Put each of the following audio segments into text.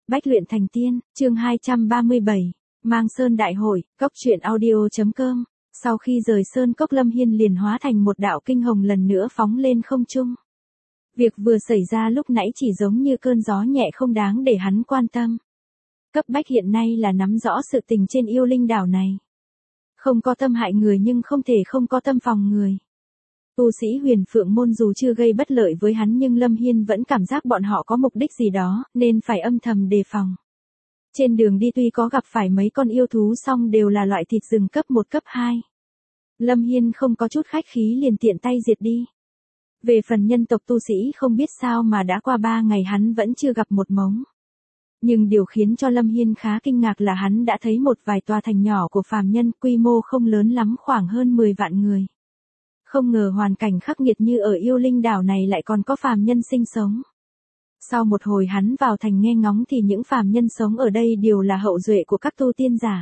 Bách luyện thành tiên, chương 237, Mang Sơn Đại Hội, Cốc truyện audio.com. Sau khi rời Sơn Cốc, Lâm Hiên liền hóa thành một đạo kinh hồng lần nữa phóng lên không trung. Việc vừa xảy ra lúc nãy chỉ giống như cơn gió nhẹ không đáng để hắn quan tâm. Cấp bách hiện nay là nắm rõ sự tình trên yêu linh đảo này. Không có tâm hại người nhưng không thể không có tâm phòng người. Tu sĩ Huyền Phượng môn dù chưa gây bất lợi với hắn nhưng Lâm Hiên vẫn cảm giác bọn họ có mục đích gì đó, nên phải âm thầm đề phòng. Trên đường đi tuy có gặp phải mấy con yêu thú song đều là loại thịt rừng cấp 1 cấp 2. Lâm Hiên không có chút khách khí liền tiện tay diệt đi. Về phần nhân tộc tu sĩ không biết sao mà đã qua 3 ngày hắn vẫn chưa gặp một mống. Nhưng điều khiến cho Lâm Hiên khá kinh ngạc là hắn đã thấy một vài tòa thành nhỏ của phàm nhân, quy mô không lớn lắm, khoảng hơn 10 vạn người. Không ngờ hoàn cảnh khắc nghiệt như ở yêu linh đảo này lại còn có phàm nhân sinh sống. Sau một hồi hắn vào thành nghe ngóng thì những phàm nhân sống ở đây đều là hậu duệ của các tu tiên giả.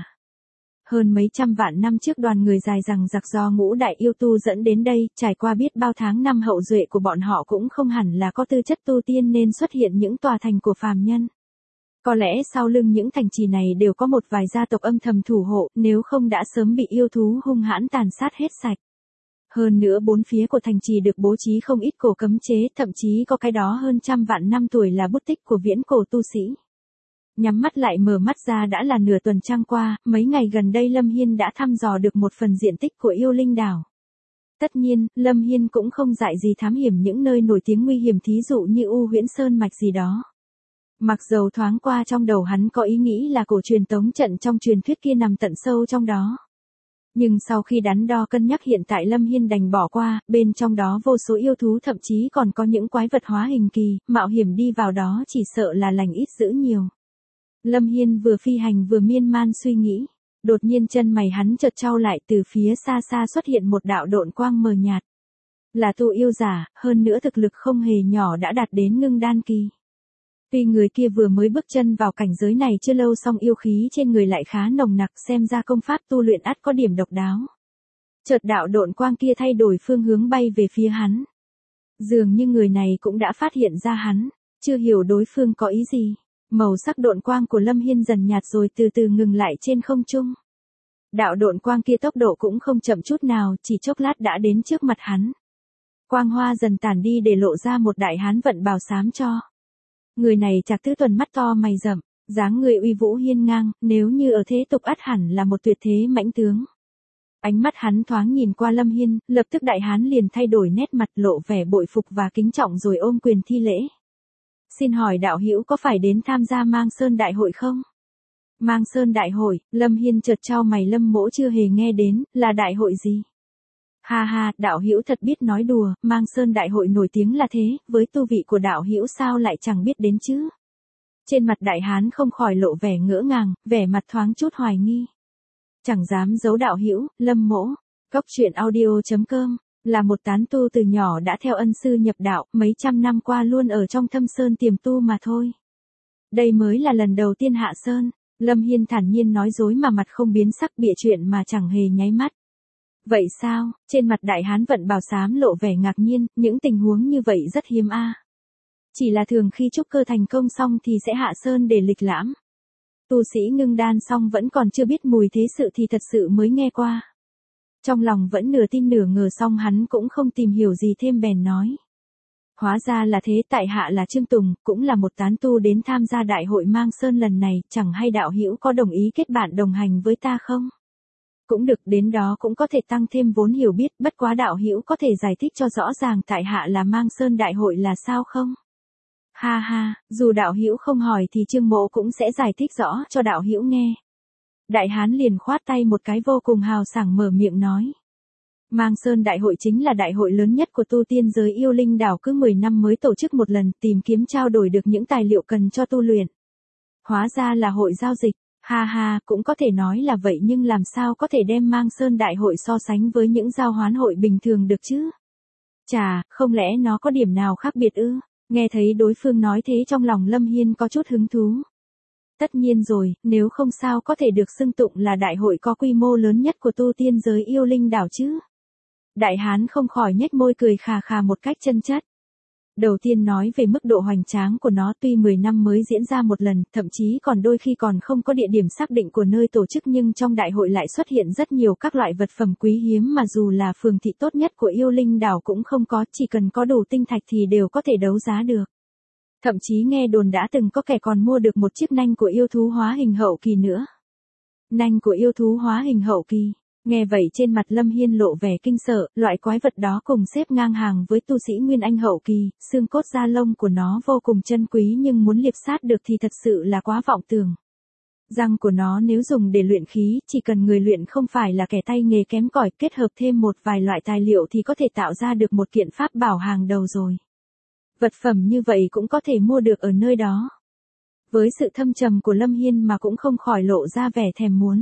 Hơn mấy trăm vạn năm trước đoàn người dài dằng dặc do ngũ đại yêu tu dẫn đến đây, trải qua biết bao tháng năm hậu duệ của bọn họ cũng không hẳn là có tư chất tu tiên nên xuất hiện những tòa thành của phàm nhân. Có lẽ sau lưng những thành trì này đều có một vài gia tộc âm thầm thủ hộ, nếu không đã sớm bị yêu thú hung hãn tàn sát hết sạch. Hơn nữa bốn phía của thành trì được bố trí không ít cổ cấm chế, thậm chí có cái đó hơn trăm vạn năm tuổi là bút tích của viễn cổ tu sĩ. Nhắm mắt lại mở mắt ra đã là nửa tuần trăng qua, mấy ngày gần đây Lâm Hiên đã thăm dò được một phần diện tích của yêu linh đảo. Tất nhiên, Lâm Hiên cũng không dại gì thám hiểm những nơi nổi tiếng nguy hiểm thí dụ như U Huyễn Sơn Mạch gì đó. Mặc dầu thoáng qua trong đầu hắn có ý nghĩ là cổ truyền tống trận trong truyền thuyết kia nằm tận sâu trong đó. Nhưng sau khi đắn đo cân nhắc hiện tại Lâm Hiên đành bỏ qua, bên trong đó vô số yêu thú thậm chí còn có những quái vật hóa hình kỳ, mạo hiểm đi vào đó chỉ sợ là lành ít dữ nhiều. Lâm Hiên vừa phi hành vừa miên man suy nghĩ, đột nhiên chân mày hắn chợt chau lại, từ phía xa xa xuất hiện một đạo độn quang mờ nhạt. Là tu yêu giả, hơn nữa thực lực không hề nhỏ đã đạt đến ngưng đan kỳ. Tuy người kia vừa mới bước chân vào cảnh giới này chưa lâu song yêu khí trên người lại khá nồng nặc, xem ra công pháp tu luyện ắt có điểm độc đáo. Chợt đạo độn quang kia thay đổi phương hướng bay về phía hắn. Dường như người này cũng đã phát hiện ra hắn, chưa hiểu đối phương có ý gì. Màu sắc độn quang của Lâm Hiên dần nhạt rồi từ từ ngừng lại trên không trung. Đạo độn quang kia tốc độ cũng không chậm chút nào, chỉ chốc lát đã đến trước mặt hắn. Quang hoa dần tản đi để lộ ra một đại hán vận bào xám cho. Người này trạc tứ tuần, mắt to mày rậm, dáng người uy vũ hiên ngang, nếu như ở thế tục ắt hẳn là một tuyệt thế mãnh tướng. Ánh mắt hắn thoáng nhìn qua Lâm Hiên, lập tức đại hán liền thay đổi nét mặt, lộ vẻ bội phục và kính trọng rồi ôm quyền thi lễ. Xin hỏi đạo hữu có phải đến tham gia Mang Sơn Đại Hội không? Mang Sơn Đại Hội, Lâm Hiên chợt chau mày, Lâm mỗ chưa hề nghe đến, là đại hội gì? Ha ha, đạo hữu thật biết nói đùa, Mang Sơn Đại Hội nổi tiếng là thế, với tu vị của đạo hữu sao lại chẳng biết đến chứ? Trên mặt đại hán không khỏi lộ vẻ ngỡ ngàng, vẻ mặt thoáng chút hoài nghi. Chẳng dám giấu đạo hữu, Lâm mỗ, Cốc truyện audio.com, là một tán tu từ nhỏ đã theo ân sư nhập đạo, mấy trăm năm qua luôn ở trong thâm sơn tiềm tu mà thôi. Đây mới là lần đầu tiên hạ sơn, Lâm Hiên thản nhiên nói dối mà mặt không biến sắc, bịa chuyện mà chẳng hề nháy mắt. Vậy sao? Trên mặt đại hán vận bào xám lộ vẻ ngạc nhiên, những tình huống như vậy rất hiếm a. Chỉ là thường khi trúc cơ thành công xong thì sẽ hạ sơn để lịch lãm. Tu sĩ ngưng đan xong vẫn còn chưa biết mùi thế sự thì thật sự mới nghe qua. Trong lòng vẫn nửa tin nửa ngờ xong hắn cũng không tìm hiểu gì thêm bèn nói. Hóa ra là thế, tại hạ là Trương Tùng, cũng là một tán tu đến tham gia đại hội Mang Sơn lần này, chẳng hay đạo hữu có đồng ý kết bạn đồng hành với ta không? Cũng được, đến đó cũng có thể tăng thêm vốn hiểu biết, bất quá đạo hữu có thể giải thích cho rõ ràng tại hạ là Mang Sơn Đại Hội là sao không? Ha ha, dù đạo hữu không hỏi thì Trương mỗ cũng sẽ giải thích rõ cho đạo hữu nghe. Đại hán liền khoát tay một cái vô cùng hào sảng mở miệng nói. Mang Sơn Đại Hội chính là đại hội lớn nhất của tu tiên giới yêu linh đảo, cứ 10 năm mới tổ chức một lần, tìm kiếm trao đổi được những tài liệu cần cho tu luyện. Hóa ra là hội giao dịch, ha ha, cũng có thể nói là vậy nhưng làm sao có thể đem Mang Sơn Đại Hội so sánh với những giao hoán hội bình thường được chứ? Chà, không lẽ nó có điểm nào khác biệt ư? Nghe thấy đối phương nói thế trong lòng Lâm Hiên có chút hứng thú. Tất nhiên rồi, nếu không sao có thể được xưng tụng là đại hội có quy mô lớn nhất của tu tiên giới yêu linh đảo chứ. Đại hán không khỏi nhếch môi cười khà khà một cách chân chất. Đầu tiên nói về mức độ hoành tráng của nó, tuy 10 năm mới diễn ra một lần, thậm chí còn đôi khi còn không có địa điểm xác định của nơi tổ chức, nhưng trong đại hội lại xuất hiện rất nhiều các loại vật phẩm quý hiếm mà dù là phường thị tốt nhất của Yêu Linh đảo cũng không có, chỉ cần có đủ tinh thạch thì đều có thể đấu giá được. Thậm chí nghe đồn đã từng có kẻ còn mua được một chiếc nanh của yêu thú hóa hình hậu kỳ nữa. Nanh của yêu thú hóa hình hậu kỳ. Nghe vậy trên mặt Lâm Hiên lộ vẻ kinh sợ, loại quái vật đó cùng xếp ngang hàng với tu sĩ Nguyên Anh hậu kỳ, xương cốt da lông của nó vô cùng chân quý nhưng muốn liệp sát được thì thật sự là quá vọng tưởng. Răng của nó nếu dùng để luyện khí, chỉ cần người luyện không phải là kẻ tay nghề kém cỏi, kết hợp thêm một vài loại tài liệu thì có thể tạo ra được một kiện pháp bảo hàng đầu rồi. Vật phẩm như vậy cũng có thể mua được ở nơi đó. Với sự thâm trầm của Lâm Hiên mà cũng không khỏi lộ ra vẻ thèm muốn.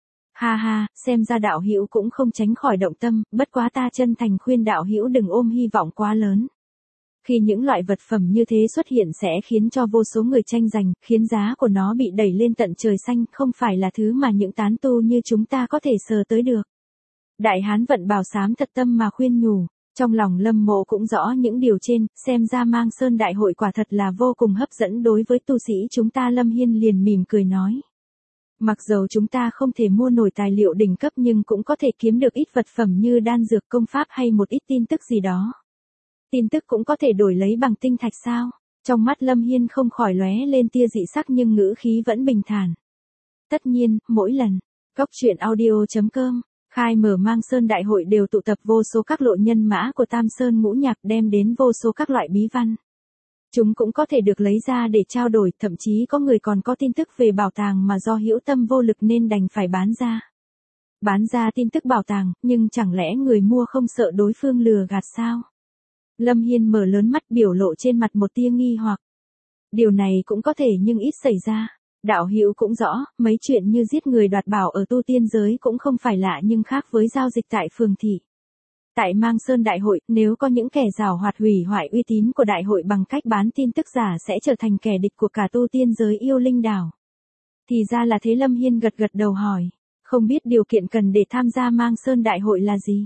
Ha ha, xem ra đạo hữu cũng không tránh khỏi động tâm, bất quá ta chân thành khuyên đạo hữu đừng ôm hy vọng quá lớn. Khi những loại vật phẩm như thế xuất hiện sẽ khiến cho vô số người tranh giành, khiến giá của nó bị đẩy lên tận trời xanh, không phải là thứ mà những tán tu như chúng ta có thể sờ tới được. Đại hán vận bào xám thật tâm mà khuyên nhủ. Trong lòng Lâm Mộ cũng rõ những điều trên, xem ra Mang Sơn Đại hội quả thật là vô cùng hấp dẫn đối với tu sĩ chúng ta. Lâm Hiên liền mỉm cười nói. Mặc dầu chúng ta không thể mua nổi tài liệu đỉnh cấp nhưng cũng có thể kiếm được ít vật phẩm như đan dược công pháp hay một ít tin tức gì đó. Tin tức cũng có thể đổi lấy bằng tinh thạch sao? Trong mắt Lâm Hiên không khỏi lóe lên tia dị sắc nhưng ngữ khí vẫn bình thản. Tất nhiên, mỗi lần, Góc Truyện Audio.com khai mở Mang Sơn Đại hội đều tụ tập vô số các lộ nhân mã của Tam Sơn Ngũ Nhạc, đem đến vô số các loại bí văn. Chúng cũng có thể được lấy ra để trao đổi, thậm chí có người còn có tin tức về bảo tàng mà do hữu tâm vô lực nên đành phải bán ra. Bán ra tin tức bảo tàng, nhưng chẳng lẽ người mua không sợ đối phương lừa gạt sao? Lâm Hiên mở lớn mắt, biểu lộ trên mặt một tia nghi hoặc. Điều này cũng có thể nhưng ít xảy ra. Đạo hữu cũng rõ, mấy chuyện như giết người đoạt bảo ở tu tiên giới cũng không phải lạ nhưng khác với giao dịch tại phường thị. Tại Mang Sơn Đại hội, nếu có những kẻ giảo hoạt hủy hoại uy tín của đại hội bằng cách bán tin tức giả sẽ trở thành kẻ địch của cả tu tiên giới Yêu Linh đảo. Thì ra là thế. Lâm Hiên gật gật đầu hỏi, không biết điều kiện cần để tham gia Mang Sơn Đại hội là gì?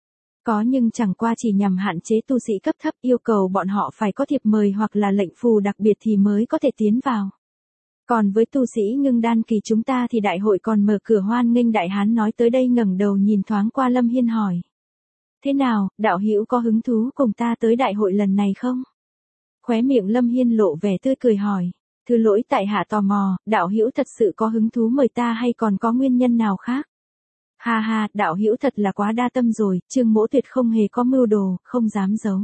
Có nhưng chẳng qua chỉ nhằm hạn chế tu sĩ cấp thấp, yêu cầu bọn họ phải có thiệp mời hoặc là lệnh phù đặc biệt thì mới có thể tiến vào. Còn với tu sĩ ngưng đan kỳ chúng ta thì đại hội còn mở cửa hoan nghênh. Đại hán nói tới đây ngẩng đầu nhìn thoáng qua Lâm Hiên hỏi. Thế nào, đạo hữu có hứng thú cùng ta tới đại hội lần này không? Khóe miệng Lâm Hiên lộ vẻ tươi cười hỏi. Thứ lỗi tại hạ tò mò, đạo hữu thật sự có hứng thú mời ta hay còn có nguyên nhân nào khác? Ha ha, đạo hữu thật là quá đa tâm rồi, Trương Mỗ tuyệt không hề có mưu đồ, không dám giấu.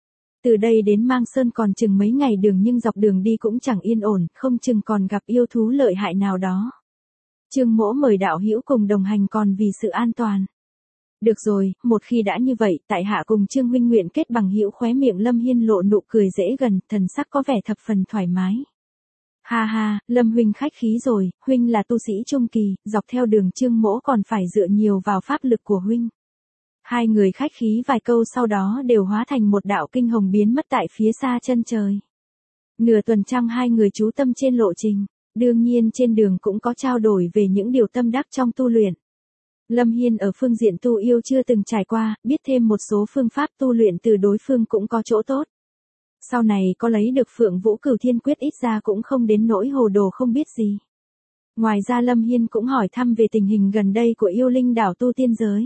Từ đây đến Mang Sơn còn chừng mấy ngày đường nhưng dọc đường đi cũng chẳng yên ổn, không chừng còn gặp yêu thú lợi hại nào đó. Trương Mỗ mời đạo hữu cùng đồng hành còn vì sự an toàn. Được rồi, một khi đã như vậy, tại hạ cùng Trương huynh nguyện kết bằng hữu. Khóe miệng Lâm Hiên lộ nụ cười dễ gần, thần sắc có vẻ thập phần thoải mái. Ha ha, Lâm huynh khách khí rồi, huynh là tu sĩ trung kỳ, dọc theo đường Trương Mỗ còn phải dựa nhiều vào pháp lực của huynh. Hai người khách khí vài câu sau đó đều hóa thành một đạo kinh hồng biến mất tại phía xa chân trời. Nửa tuần trăng hai người chú tâm trên lộ trình, đương nhiên trên đường cũng có trao đổi về những điều tâm đắc trong tu luyện. Lâm Hiên ở phương diện tu yêu chưa từng trải qua, biết thêm một số phương pháp tu luyện từ đối phương cũng có chỗ tốt. Sau này có lấy được Phượng Vũ Cửu Thiên Quyết ít ra cũng không đến nỗi hồ đồ không biết gì. Ngoài ra Lâm Hiên cũng hỏi thăm về tình hình gần đây của Yêu Linh đảo tu tiên giới.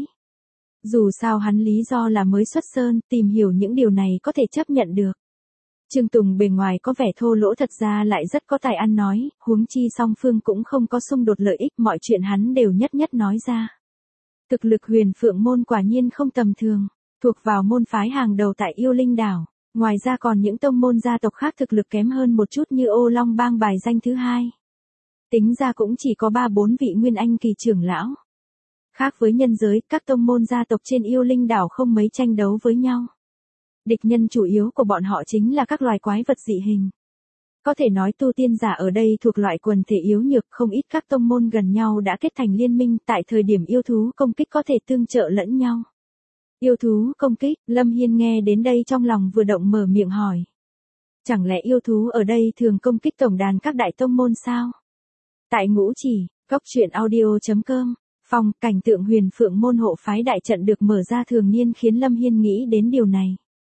Dù sao hắn lý do là mới xuất sơn, tìm hiểu những điều này có thể chấp nhận được. Trương Tùng bề ngoài có vẻ thô lỗ thật ra lại rất có tài ăn nói, huống chi song phương cũng không có xung đột lợi ích, mọi chuyện hắn đều nhất nhất nói ra. Thực lực Huyền Phượng môn quả nhiên không tầm thường, thuộc vào môn phái hàng đầu tại Yêu Linh đảo. Ngoài ra còn những tông môn gia tộc khác thực lực kém hơn một chút như Ô Long Bang bài danh thứ hai. Tính ra cũng chỉ có 3-4 vị Nguyên Anh kỳ trưởng lão. Khác với nhân giới, các tông môn gia tộc trên Yêu Linh đảo không mấy tranh đấu với nhau. Địch nhân chủ yếu của bọn họ chính là các loài quái vật dị hình. Có thể nói tu tiên giả ở đây thuộc loại quần thể yếu nhược, không ít các tông môn gần nhau đã kết thành liên minh, tại thời điểm yêu thú công kích có thể tương trợ lẫn nhau. Yêu thú công kích, Lâm Hiên nghe đến đây trong lòng vừa động mở miệng hỏi. Chẳng lẽ yêu thú ở đây thường công kích tổng đàn các đại tông môn sao? Tại Ngũ Chỉ, Góc Truyện Audio.com, phòng cảnh tượng Huyền Phượng môn hộ phái đại trận được mở ra thường niên khiến Lâm Hiên nghĩ đến điều này.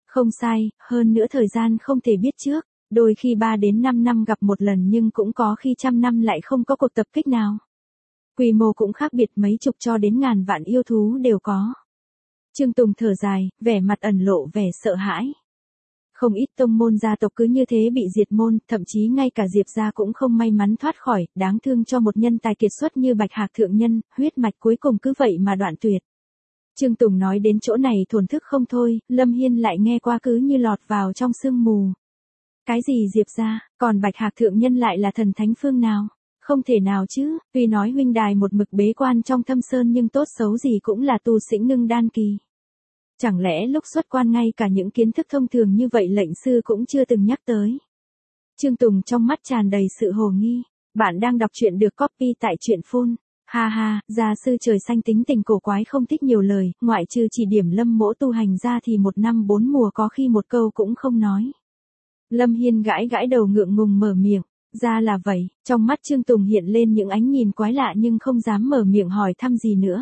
Không sai, hơn nữa thời gian không thể biết trước, đôi khi 3 đến 5 năm gặp một lần nhưng cũng có khi trăm năm lại không có cuộc tập kích nào. Quy mô cũng khác biệt, mấy chục cho đến ngàn vạn yêu thú đều có. Trương Tùng thở dài, vẻ mặt ẩn lộ vẻ sợ hãi. Không ít tông môn gia tộc cứ như thế bị diệt môn, thậm chí ngay cả Diệp gia cũng không may mắn thoát khỏi, đáng thương cho một nhân tài kiệt xuất như Bạch Hạc thượng nhân, huyết mạch cuối cùng cứ vậy mà đoạn tuyệt. Trương Tùng nói đến chỗ này thổn thức không thôi, Lâm Hiên lại nghe qua cứ như lọt vào trong sương mù. Cái gì Diệp gia, còn Bạch Hạc thượng nhân lại là thần thánh phương nào? Không thể nào chứ, tuy nói huynh đài một mực bế quan trong thâm sơn nhưng tốt xấu gì cũng là tu sĩ ngưng đan kỳ. Chẳng lẽ lúc xuất quan ngay cả những kiến thức thông thường như vậy lệnh sư cũng chưa từng nhắc tới. Trương Tùng trong mắt tràn đầy sự hồ nghi. Bạn đang đọc truyện được copy tại truyện phun. Ha ha, gia sư trời xanh tính tình cổ quái không thích nhiều lời, ngoại trừ chỉ điểm Lâm mỗ tu hành ra thì 1 năm 4 mùa có khi một câu cũng không nói. Lâm Hiên gãi gãi đầu ngượng ngùng mở miệng. Ra là vậy, trong mắt Trương Tùng hiện lên những ánh nhìn quái lạ nhưng không dám mở miệng hỏi thăm gì nữa.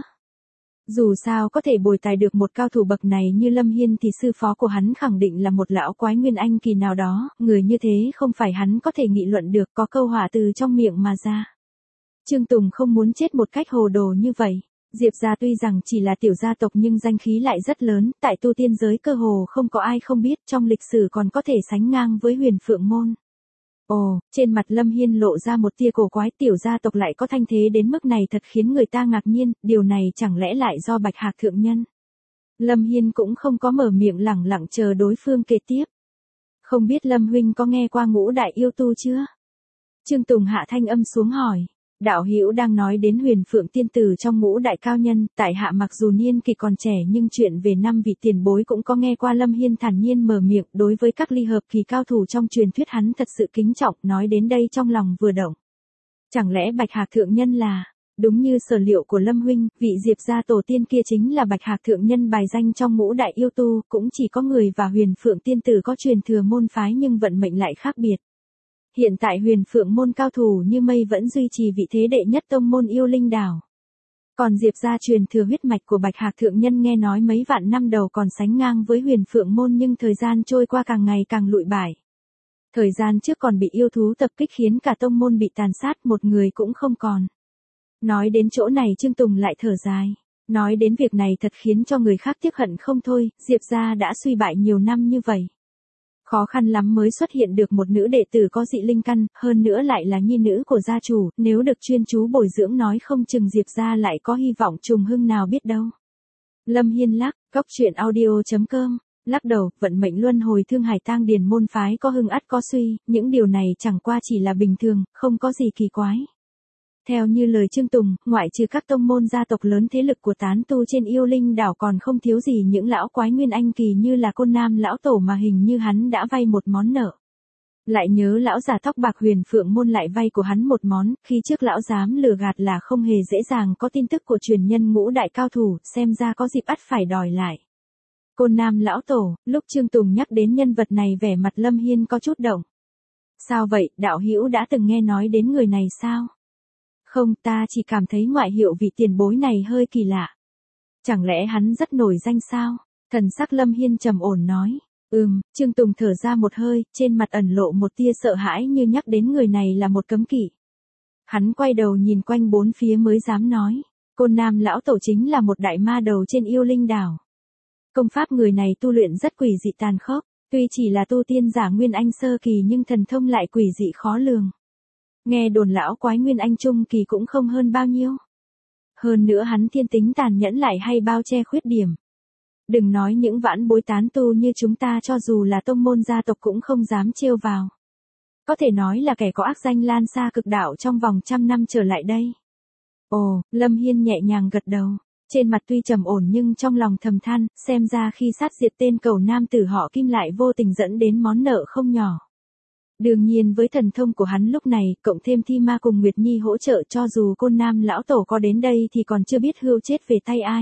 Dù sao có thể bồi tài được một cao thủ bậc này như Lâm Hiên thì sư phó của hắn khẳng định là một lão quái nguyên anh kỳ nào đó, người như thế không phải hắn có thể nghị luận được, có câu hỏa từ trong miệng mà ra. Trương Tùng không muốn chết một cách hồ đồ như vậy. Diệp gia tuy rằng chỉ là tiểu gia tộc nhưng danh khí lại rất lớn, tại tu tiên giới cơ hồ không có ai không biết, trong lịch sử còn có thể sánh ngang với Huyền Phượng môn. Ồ, trên mặt Lâm Hiên lộ ra một tia cổ quái, tiểu gia tộc lại có thanh thế đến mức này thật khiến người ta ngạc nhiên, điều này chẳng lẽ lại do Bạch Hạc thượng nhân. Lâm Hiên cũng không có mở miệng, lẳng lặng chờ đối phương kể tiếp. Không biết Lâm huynh có nghe qua Ngũ Đại Yêu Tu chưa? Trương Tùng hạ thanh âm xuống hỏi. Đạo hữu đang nói đến Huyền Phượng tiên tử trong Ngũ Đại cao nhân, tại hạ mặc dù niên kỳ còn trẻ nhưng chuyện về 5 vị tiền bối cũng có nghe qua. Lâm Hiên thản nhiên mở miệng, đối với các ly hợp kỳ cao thủ trong truyền thuyết hắn thật sự kính trọng, nói đến đây trong lòng vừa động. Chẳng lẽ Bạch Hạc thượng nhân là, đúng như sở liệu của Lâm huynh, vị Diệp gia tổ tiên kia chính là Bạch Hạc thượng nhân bài danh trong Ngũ Đại yêu tu, cũng chỉ có người và Huyền Phượng tiên tử có truyền thừa môn phái nhưng vận mệnh lại khác biệt. Hiện tại Huyền Phượng môn cao thủ như mây vẫn duy trì vị thế đệ nhất tông môn yêu linh đảo. Còn Diệp gia truyền thừa huyết mạch của Bạch Hạc thượng nhân nghe nói mấy vạn năm đầu còn sánh ngang với Huyền Phượng môn nhưng thời gian trôi qua càng ngày càng lụi bại. Thời gian trước còn bị yêu thú tập kích khiến cả tông môn bị tàn sát, một người cũng không còn. Nói đến chỗ này Trương Tùng lại thở dài. Nói đến việc này thật khiến cho người khác tiếc hận không thôi, Diệp gia đã suy bại nhiều năm như vậy. Khó khăn lắm mới xuất hiện được một nữ đệ tử có dị linh căn, hơn nữa lại là nhi nữ của gia chủ, nếu được chuyên chú bồi dưỡng nói không chừng Diệp gia lại có hy vọng trùng hưng nào biết đâu. Lâm Hiên lắc, cóc truyện audio.com, lắc đầu, vận mệnh luân hồi, Thương Hải Tang Điền môn phái có hưng ắt có suy, những điều này chẳng qua chỉ là bình thường, không có gì kỳ quái. Theo như lời Trương Tùng, ngoại trừ các tông môn gia tộc lớn thế lực của tán tu trên yêu linh đảo còn không thiếu gì những lão quái nguyên anh kỳ như là Côn Nam lão tổ mà hình như hắn đã vay một món nợ. Lại nhớ lão già tóc bạc Huyền Phượng môn lại vay của hắn một món, khi trước lão dám lừa gạt là không hề dễ dàng, có tin tức của truyền nhân Ngũ Đại cao thủ, xem ra có dịp ắt phải đòi lại. Côn Nam lão tổ, lúc Trương Tùng nhắc đến nhân vật này vẻ mặt Lâm Hiên có chút động. Sao vậy, đạo hữu đã từng nghe nói đến người này sao? Không, ta chỉ cảm thấy ngoại hiệu vị tiền bối này hơi kỳ lạ. Chẳng lẽ hắn rất nổi danh sao? Thần sắc Lâm Hiên trầm ổn nói. Trương Tùng thở ra một hơi, trên mặt ẩn lộ một tia sợ hãi như nhắc đến người này là một cấm kỵ. Hắn quay đầu nhìn quanh bốn phía mới dám nói. Côn Nam lão tổ chính là một đại ma đầu trên yêu linh đảo. Công pháp người này tu luyện rất quỷ dị tàn khốc, tuy chỉ là tu tiên giả nguyên anh sơ kỳ nhưng thần thông lại quỷ dị khó lường. Nghe đồn lão quái nguyên anh trung kỳ cũng không hơn bao nhiêu. Hơn nữa hắn thiên tính tàn nhẫn lại hay bao che khuyết điểm. Đừng nói những vãn bối tán tu như chúng ta, cho dù là tông môn gia tộc cũng không dám trêu vào. Có thể nói là kẻ có ác danh lan xa cực đạo trong vòng 100 năm trở lại đây. Ồ, Lâm Hiên nhẹ nhàng gật đầu. Trên mặt tuy trầm ổn nhưng trong lòng thầm than, xem ra khi sát diệt tên cầu nam tử họ Kim lại vô tình dẫn đến món nợ không nhỏ. Đương nhiên với thần thông của hắn lúc này, cộng thêm Thi Ma cùng Nguyệt Nhi hỗ trợ, cho dù Côn Nam lão tổ có đến đây thì còn chưa biết hươu chết về tay ai.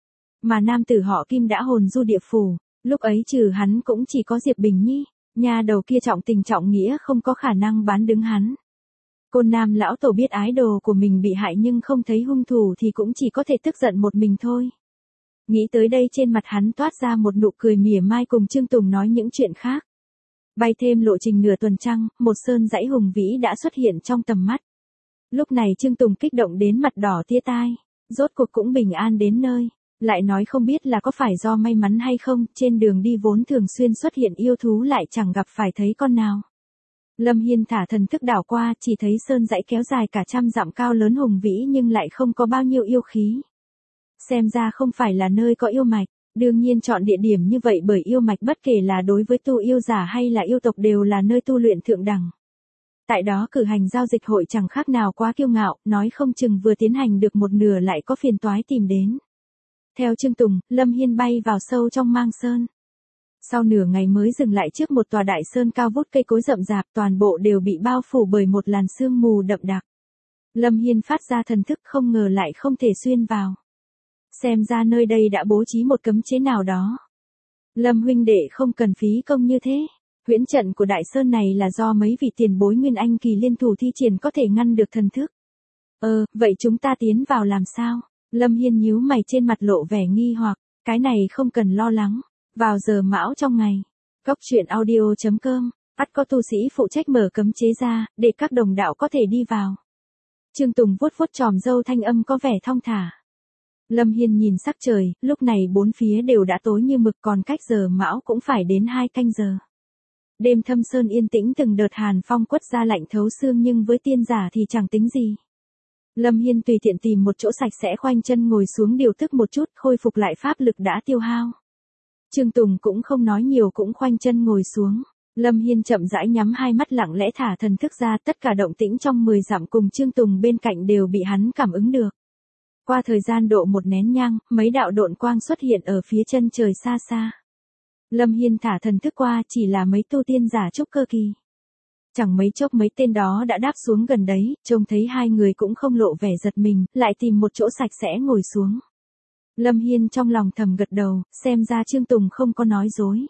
Mà nam tử họ Kim đã hồn du địa phủ, lúc ấy trừ hắn cũng chỉ có Diệp Bình Nhi, nhà đầu kia trọng tình trọng nghĩa không có khả năng bán đứng hắn. Côn Nam lão tổ biết ái đồ của mình bị hại nhưng không thấy hung thủ thì cũng chỉ có thể tức giận một mình thôi. Nghĩ tới đây trên mặt hắn toát ra một nụ cười mỉa mai cùng Trương Tùng nói những chuyện khác. Bay thêm lộ trình nửa tuần trăng, một sơn dãy hùng vĩ đã xuất hiện trong tầm mắt. Lúc này Trương Tùng kích động đến mặt đỏ tia tai, rốt cuộc cũng bình an đến nơi. Lại nói không biết là có phải do may mắn hay không, trên đường đi vốn thường xuyên xuất hiện yêu thú lại chẳng gặp phải thấy con nào. Lâm Hiên thả thần thức đảo qua, chỉ thấy sơn dãy kéo dài cả 100 dặm cao lớn hùng vĩ nhưng lại không có bao nhiêu yêu khí. Xem ra không phải là nơi có yêu mạch, đương nhiên chọn địa điểm như vậy bởi yêu mạch bất kể là đối với tu yêu giả hay là yêu tộc đều là nơi tu luyện thượng đẳng. Tại đó cử hành giao dịch hội chẳng khác nào quá kiêu ngạo, nói không chừng vừa tiến hành được một nửa lại có phiền toái tìm đến. Theo Trương Tùng, Lâm Hiên bay vào sâu trong Mang Sơn. Sau nửa ngày mới dừng lại trước một tòa đại sơn cao vút cây cối rậm rạp, toàn bộ đều bị bao phủ bởi một làn sương mù đậm đặc. Lâm Hiên phát ra thần thức không ngờ lại không thể xuyên vào. Xem ra nơi đây đã bố trí một cấm chế nào đó. Lâm huynh đệ không cần phí công như thế. Huyễn trận của đại sơn này là do mấy vị tiền bối Nguyên Anh kỳ liên thủ thi triển có thể ngăn được thần thức. Vậy chúng ta tiến vào làm sao? Lâm Hiên nhíu mày trên mặt lộ vẻ nghi hoặc, cái này không cần lo lắng. Vào giờ mão trong ngày, Cốc truyện audio.com, ắt có tu sĩ phụ trách mở cấm chế ra, để các đồng đạo có thể đi vào. Trương Tùng vuốt vuốt chòm râu thanh âm có vẻ thong thả. Lâm Hiên nhìn sắc trời, lúc này bốn phía đều đã tối như mực còn cách giờ mão cũng phải đến 2 canh giờ. Đêm thâm sơn yên tĩnh từng đợt hàn phong quất ra lạnh thấu xương nhưng với tiên giả thì chẳng tính gì. Lâm Hiên tùy tiện tìm một chỗ sạch sẽ khoanh chân ngồi xuống điều tức một chút khôi phục lại pháp lực đã tiêu hao. Trương Tùng cũng không nói nhiều cũng khoanh chân ngồi xuống. Lâm Hiên chậm rãi nhắm hai mắt lặng lẽ thả thần thức ra, tất cả động tĩnh trong 10 dặm cùng Trương Tùng bên cạnh đều bị hắn cảm ứng được. Qua thời gian độ một nén nhang, mấy đạo độn quang xuất hiện ở phía chân trời xa xa. Lâm Hiên thả thần thức qua chỉ là mấy tu tiên giả trúc cơ kỳ. Chẳng mấy chốc mấy tên đó đã đáp xuống gần đấy, trông thấy hai người cũng không lộ vẻ giật mình, lại tìm một chỗ sạch sẽ ngồi xuống. Lâm Hiên trong lòng thầm gật đầu, xem ra Trương Tùng không có nói dối.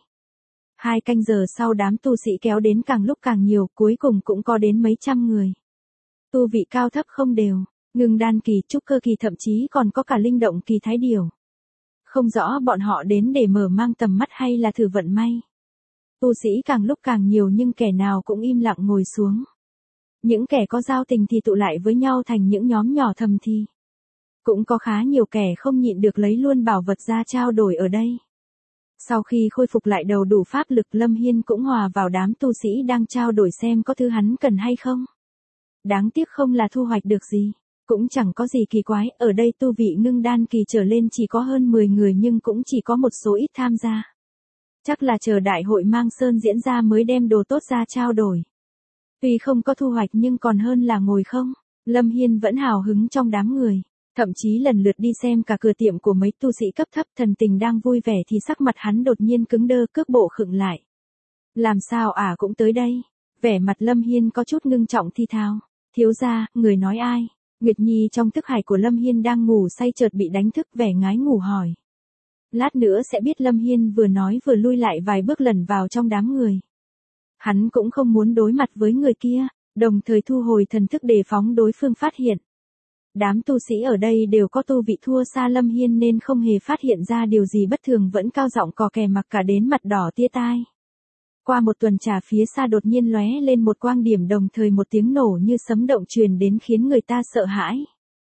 2 canh giờ sau đám tu sĩ kéo đến càng lúc càng nhiều, cuối cùng cũng có đến mấy trăm người. Tu vị cao thấp không đều, ngưng đan kỳ, trúc cơ kỳ thậm chí còn có cả linh động kỳ thái điểu. Không rõ bọn họ đến để mở mang tầm mắt hay là thử vận may. Tu sĩ càng lúc càng nhiều nhưng kẻ nào cũng im lặng ngồi xuống. Những kẻ có giao tình thì tụ lại với nhau thành những nhóm nhỏ thầm thì. Cũng có khá nhiều kẻ không nhịn được lấy luôn bảo vật ra trao đổi ở đây. Sau khi khôi phục lại đầu đủ pháp lực, Lâm Hiên cũng hòa vào đám tu sĩ đang trao đổi xem có thứ hắn cần hay không. Đáng tiếc không là thu hoạch được gì. Cũng chẳng có gì kỳ quái, ở đây tu vị ngưng đan kỳ trở lên chỉ có hơn 10 người nhưng cũng chỉ có một số ít tham gia. Chắc là chờ đại hội Mang Sơn diễn ra mới đem đồ tốt ra trao đổi. Tuy không có thu hoạch nhưng còn hơn là ngồi không. Lâm Hiên vẫn hào hứng trong đám người. Thậm chí lần lượt đi xem cả cửa tiệm của mấy tu sĩ cấp thấp, thần tình đang vui vẻ thì sắc mặt hắn đột nhiên cứng đơ, cước bộ khựng lại. Làm sao cũng tới đây? Vẻ mặt Lâm Hiên có chút ngưng trọng thi thao. Thiếu gia, người nói ai? Nguyệt Nhi trong thức hải của Lâm Hiên đang ngủ say chợt bị đánh thức, vẻ ngái ngủ hỏi. Lát nữa sẽ biết. Lâm Hiên vừa nói vừa lui lại vài bước lẩn vào trong đám người. Hắn cũng không muốn đối mặt với người kia, đồng thời thu hồi thần thức đề phóng đối phương phát hiện. Đám tu sĩ ở đây đều có tu vị thua xa Lâm Hiên nên không hề phát hiện ra điều gì bất thường, vẫn cao giọng cò kè mặc cả đến mặt đỏ tia tai. Qua một tuần trà phía xa đột nhiên lóe lên một quang điểm, đồng thời một tiếng nổ như sấm động truyền đến khiến người ta sợ hãi.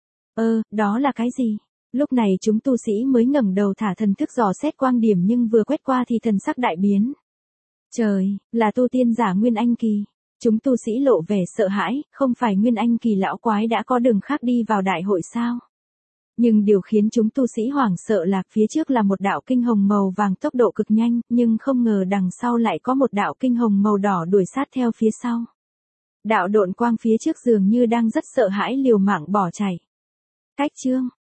Đó là cái gì? Lúc này chúng tu sĩ mới ngẩng đầu thả thần thức dò xét quang điểm nhưng vừa quét qua thì thần sắc đại biến. Trời, là tu tiên giả Nguyên Anh kỳ. Chúng tu sĩ lộ vẻ sợ hãi, không phải Nguyên Anh kỳ lão quái đã có đường khác đi vào đại hội sao? Nhưng điều khiến chúng tu sĩ hoảng sợ là phía trước là một đạo kinh hồng màu vàng tốc độ cực nhanh, nhưng không ngờ đằng sau lại có một đạo kinh hồng màu đỏ đuổi sát theo phía sau. Đạo độn quang phía trước dường như đang rất sợ hãi liều mạng bỏ chạy. Cách chương